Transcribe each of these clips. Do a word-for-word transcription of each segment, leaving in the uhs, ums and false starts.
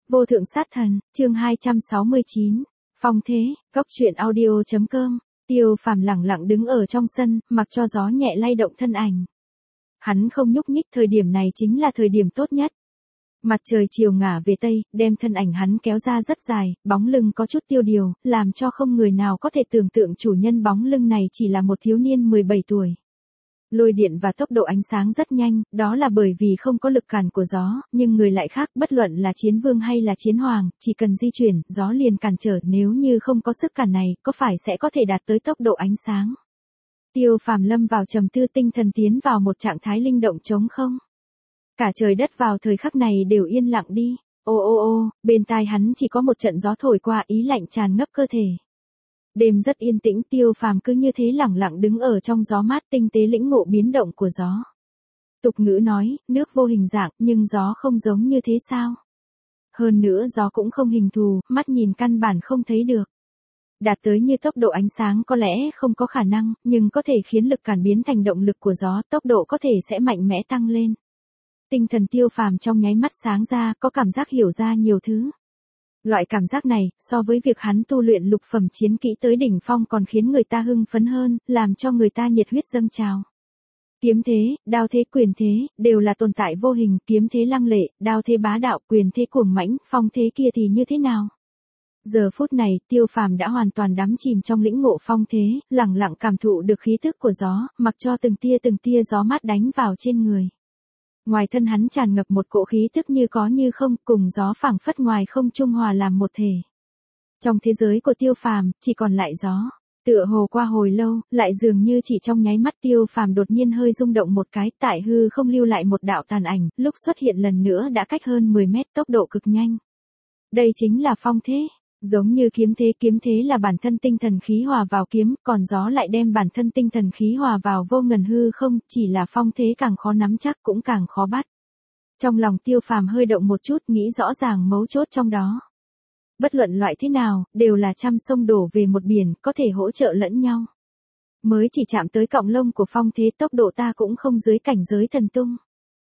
Vô thượng sát thần, chương hai trăm sáu mươi chín. Phong thế, góc truyện audio chấm com. Tiêu Phàm lẳng lặng đứng ở trong sân, mặc cho gió nhẹ lay động thân ảnh. Hắn không nhúc nhích, thời điểm này chính là thời điểm tốt nhất. Mặt trời chiều ngả về tây, đem thân ảnh hắn kéo ra rất dài, bóng lưng có chút tiêu điều, làm cho không người nào có thể tưởng tượng chủ nhân bóng lưng này chỉ là một thiếu niên mười bảy tuổi. Lôi điện và tốc độ ánh sáng rất nhanh, đó là bởi vì không có lực cản của gió, nhưng người lại khác, bất luận là chiến vương hay là chiến hoàng, chỉ cần di chuyển, gió liền cản trở, nếu như không có sức cản này, có phải sẽ có thể đạt tới tốc độ ánh sáng. Tiêu Phàm lâm vào trầm tư, tinh thần tiến vào một trạng thái linh động trống không. Cả trời đất vào thời khắc này đều yên lặng đi, ô ô ô, bên tai hắn chỉ có một trận gió thổi qua, ý lạnh tràn ngập cơ thể. Đêm rất yên tĩnh, Tiêu Phàm cứ như thế lẳng lặng đứng ở trong gió mát, tinh tế lĩnh ngộ biến động của gió. Tục ngữ nói, nước vô hình dạng, nhưng gió không giống như thế sao? Hơn nữa gió cũng không hình thù, mắt nhìn căn bản không thấy được. Đạt tới như tốc độ ánh sáng có lẽ không có khả năng, nhưng có thể khiến lực cản biến thành động lực của gió, tốc độ có thể sẽ mạnh mẽ tăng lên. Tinh thần Tiêu Phàm trong nháy mắt sáng ra, có cảm giác hiểu ra nhiều thứ. Loại cảm giác này, so với việc hắn tu luyện lục phẩm chiến kỹ tới đỉnh phong còn khiến người ta hưng phấn hơn, làm cho người ta nhiệt huyết dâng trào. Kiếm thế, đao thế, quyền thế, đều là tồn tại vô hình, kiếm thế lăng lệ, đao thế bá đạo, quyền thế cuồng mãnh, phong thế kia thì như thế nào? Giờ phút này, Tiêu Phàm đã hoàn toàn đắm chìm trong lĩnh ngộ phong thế, lẳng lặng cảm thụ được khí tức của gió, mặc cho từng tia từng tia gió mát đánh vào trên người. Ngoài thân hắn tràn ngập một cỗ khí tức như có như không, cùng gió phảng phất ngoài không trung hòa làm một thể. Trong thế giới của Tiêu Phàm, chỉ còn lại gió. Tựa hồ qua hồi lâu, lại dường như chỉ trong nháy mắt Tiêu Phàm đột nhiên hơi rung động một cái, tại hư không lưu lại một đạo tàn ảnh, lúc xuất hiện lần nữa đã cách hơn mười mét, tốc độ cực nhanh. Đây chính là phong thế. Giống như kiếm thế, kiếm thế là bản thân tinh thần khí hòa vào kiếm, còn gió lại đem bản thân tinh thần khí hòa vào vô ngần hư không, chỉ là phong thế càng khó nắm chắc cũng càng khó bắt. Trong lòng Tiêu Phàm hơi động một chút, nghĩ rõ ràng mấu chốt trong đó. Bất luận loại thế nào, đều là trăm sông đổ về một biển, có thể hỗ trợ lẫn nhau. Mới chỉ chạm tới cọng lông của phong thế, tốc độ ta cũng không dưới cảnh giới thần tung.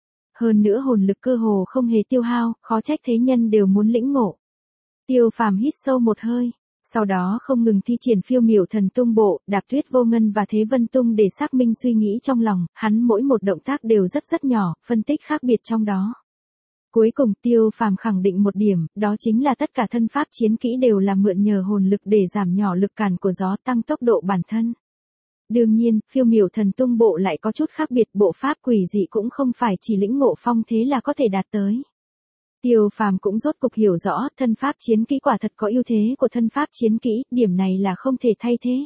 Hơn nữa hồn lực cơ hồ không hề tiêu hao, khó trách thế nhân đều muốn lĩnh ngộ. Tiêu Phàm hít sâu một hơi, sau đó không ngừng thi triển phiêu miểu thần tung bộ, đạp tuyết vô ngân và thế vân tung để xác minh suy nghĩ trong lòng, hắn mỗi một động tác đều rất rất nhỏ, phân tích khác biệt trong đó. Cuối cùng Tiêu Phàm khẳng định một điểm, đó chính là tất cả thân pháp chiến kỹ đều là mượn nhờ hồn lực để giảm nhỏ lực cản của gió, tăng tốc độ bản thân. Đương nhiên, phiêu miểu thần tung bộ lại có chút khác biệt, bộ pháp quỷ dị cũng không phải chỉ lĩnh ngộ phong thế là có thể đạt tới. Tiêu Phàm cũng rốt cục hiểu rõ, thân pháp chiến kỹ quả thật có ưu thế của thân pháp chiến kỹ, điểm này là không thể thay thế.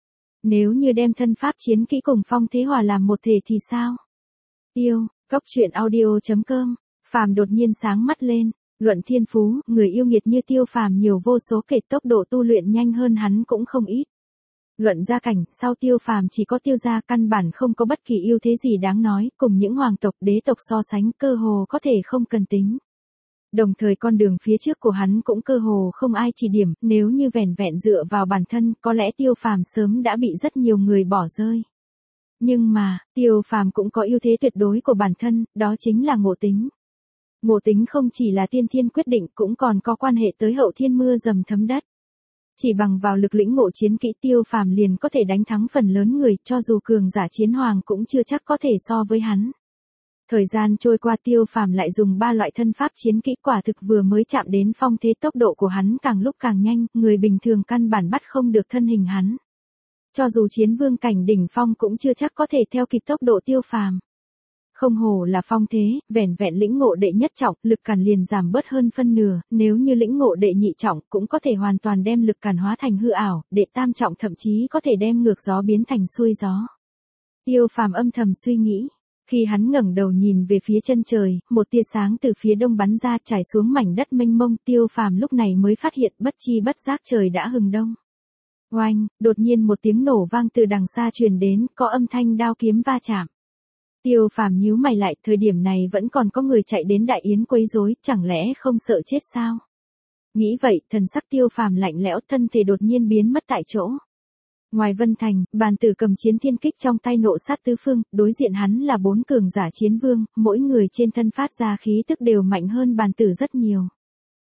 Nếu như đem thân pháp chiến kỹ cùng phong thế hòa làm một thể thì sao? Tiêu, góc truyện audio chấm com. Phàm đột nhiên sáng mắt lên, luận thiên phú, người yêu nghiệt như Tiêu Phàm nhiều vô số kể, tốc độ tu luyện nhanh hơn hắn cũng không ít. Luận gia cảnh, sau Tiêu Phàm chỉ có Tiêu gia, căn bản không có bất kỳ ưu thế gì đáng nói, cùng những hoàng tộc đế tộc so sánh, cơ hồ có thể không cần tính. Đồng thời con đường phía trước của hắn cũng cơ hồ không ai chỉ điểm, nếu như vẻn vẹn dựa vào bản thân, có lẽ Tiêu Phàm sớm đã bị rất nhiều người bỏ rơi. Nhưng mà, Tiêu Phàm cũng có ưu thế tuyệt đối của bản thân, đó chính là ngộ tính. Ngộ tính không chỉ là tiên thiên quyết định, cũng còn có quan hệ tới hậu thiên mưa dầm thấm đất. Chỉ bằng vào lực lĩnh ngộ chiến kỹ, Tiêu Phàm liền có thể đánh thắng phần lớn người, cho dù cường giả chiến hoàng cũng chưa chắc có thể so với hắn. Thời gian trôi qua, Tiêu Phàm lại dùng ba loại thân pháp chiến kỹ, quả thực vừa mới chạm đến phong thế, tốc độ của hắn càng lúc càng nhanh, người bình thường căn bản bắt không được thân hình hắn. Cho dù chiến vương cảnh đỉnh phong cũng chưa chắc có thể theo kịp tốc độ Tiêu Phàm. Không hổ là phong thế, vẻn vẹn lĩnh ngộ đệ nhất trọng, lực cản liền giảm bớt hơn phân nửa, nếu như lĩnh ngộ đệ nhị trọng cũng có thể hoàn toàn đem lực cản hóa thành hư ảo, đệ tam trọng thậm chí có thể đem ngược gió biến thành xuôi gió. Tiêu Phàm âm thầm suy nghĩ. Khi hắn ngẩng đầu nhìn về phía chân trời, một tia sáng từ phía đông bắn ra, trải xuống mảnh đất mênh mông, Tiêu Phàm lúc này mới phát hiện bất chi bất giác trời đã hừng đông. Oanh, đột nhiên một tiếng nổ vang từ đằng xa truyền đến, có âm thanh đao kiếm va chạm. Tiêu Phàm nhíu mày lại, thời điểm này vẫn còn có người chạy đến đại yến quấy rối, chẳng lẽ không sợ chết sao? Nghĩ vậy, thần sắc Tiêu Phàm lạnh lẽo, thân thể đột nhiên biến mất tại chỗ. Ngoài Vân Thành, bàn tử cầm chiến thiên kích trong tay nộ sát tứ phương, đối diện hắn là bốn cường giả chiến vương, mỗi người trên thân phát ra khí tức đều mạnh hơn bàn tử rất nhiều.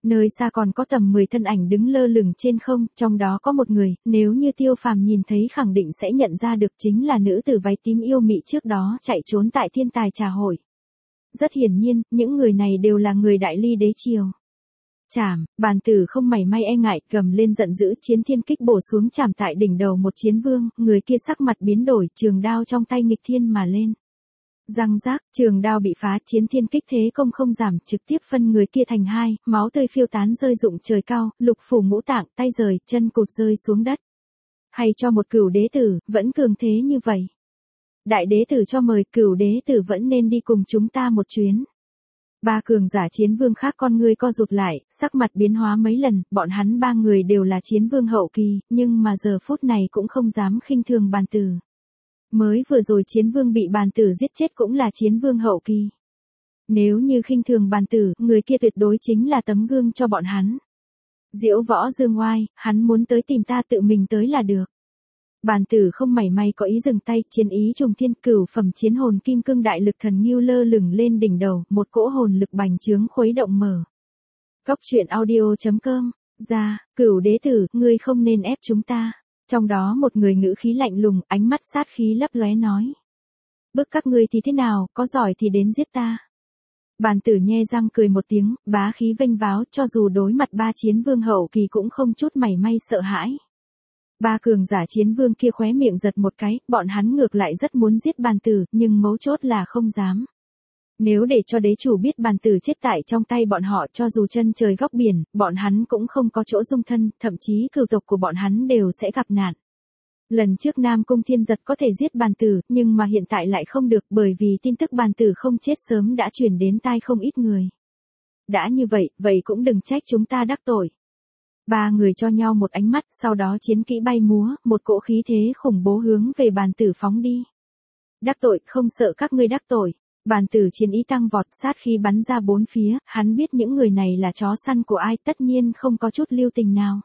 Nơi xa còn có tầm mười thân ảnh đứng lơ lửng trên không, trong đó có một người, nếu như Tiêu Phàm nhìn thấy khẳng định sẽ nhận ra được chính là nữ tử váy tím yêu mị trước đó chạy trốn tại thiên tài trà hội. Rất hiển nhiên, những người này đều là người đại ly đế triều. Chảm, bàn tử không mảy may e ngại, gầm lên giận dữ, chiến thiên kích bổ xuống chảm tại đỉnh đầu một chiến vương, người kia sắc mặt biến đổi, trường đao trong tay nghịch thiên mà lên. Răng rác, trường đao bị phá, chiến thiên kích thế công không giảm, trực tiếp phân người kia thành hai, máu tươi phiêu tán rơi rụng trời cao, lục phủ ngũ tạng, tay rời, chân cụt rơi xuống đất. Hay cho một cửu đế tử, vẫn cường thế như vậy. Đại đế tử cho mời, cửu đế tử vẫn nên đi cùng chúng ta một chuyến. Ba cường giả chiến vương khác con ngươi co rụt lại, sắc mặt biến hóa mấy lần, bọn hắn ba người đều là chiến vương hậu kỳ, nhưng mà giờ phút này cũng không dám khinh thường bàn tử. Mới vừa rồi chiến vương bị bàn tử giết chết cũng là chiến vương hậu kỳ. Nếu như khinh thường bàn tử, người kia tuyệt đối chính là tấm gương cho bọn hắn. Diễu võ dương oai, hắn muốn tới tìm ta tự mình tới là được. Bàn tử không mảy may có ý dừng tay, chiến ý trùng thiên, cửu phẩm chiến hồn kim cương đại lực thần ngưu lơ lửng lên đỉnh đầu, một cỗ hồn lực bành trướng khuấy động mở. Góc truyện audio chấm com, ra, cửu đế tử, ngươi không nên ép chúng ta. Trong đó một người ngữ khí lạnh lùng, ánh mắt sát khí lấp lóe nói. Bức các ngươi thì thế nào, có giỏi thì đến giết ta. Bàn tử nhe răng cười một tiếng, bá khí vênh váo, cho dù đối mặt ba chiến vương hậu kỳ cũng không chút mảy may sợ hãi. Ba cường giả chiến vương kia khóe miệng giật một cái, bọn hắn ngược lại rất muốn giết bàn tử, nhưng mấu chốt là không dám. Nếu để cho đế chủ biết bàn tử chết tại trong tay bọn họ, cho dù chân trời góc biển, bọn hắn cũng không có chỗ dung thân, thậm chí cửu tộc của bọn hắn đều sẽ gặp nạn. Lần trước Nam Cung Thiên Giật có thể giết bàn tử, nhưng mà hiện tại lại không được, bởi vì tin tức bàn tử không chết sớm đã truyền đến tai không ít người. Đã như vậy, vậy cũng đừng trách chúng ta đắc tội. Ba người cho nhau một ánh mắt, sau đó chiến kỹ bay múa, một cỗ khí thế khủng bố hướng về bàn tử phóng đi. Đắc tội, không sợ các ngươi đắc tội. Bàn tử chiến ý tăng vọt, sát khí bắn ra bốn phía, hắn biết những người này là chó săn của ai, tất nhiên không có chút lưu tình nào.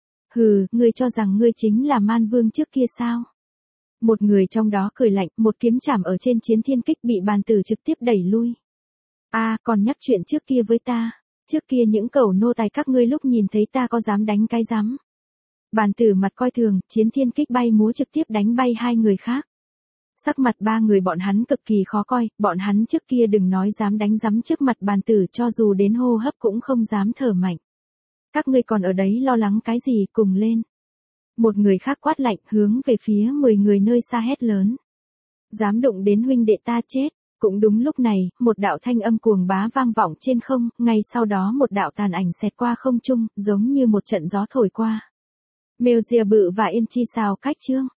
Hừ, ngươi cho rằng ngươi chính là man vương trước kia sao? Một người trong đó cười lạnh, một kiếm chảm ở trên chiến thiên kích bị bàn tử trực tiếp đẩy lui. A, à, còn nhắc chuyện trước kia với ta. Trước kia những cẩu nô tài các ngươi lúc nhìn thấy ta có dám đánh cái rắm. Bàn tử mặt coi thường, chiến thiên kích bay múa trực tiếp đánh bay hai người khác. Sắc mặt ba người bọn hắn cực kỳ khó coi, bọn hắn trước kia đừng nói dám đánh rắm trước mặt bàn tử, cho dù đến hô hấp cũng không dám thở mạnh. Các ngươi còn ở đấy lo lắng cái gì, cùng lên. Một người khác quát lạnh, hướng về phía mười người nơi xa hét lớn. Dám đụng đến huynh đệ ta chết. Cũng đúng lúc này, một đạo thanh âm cuồng bá vang vọng trên không, ngay sau đó một đạo tàn ảnh xẹt qua không trung, giống như một trận gió thổi qua. Mèo rìa bự và yên chi xào cách chương.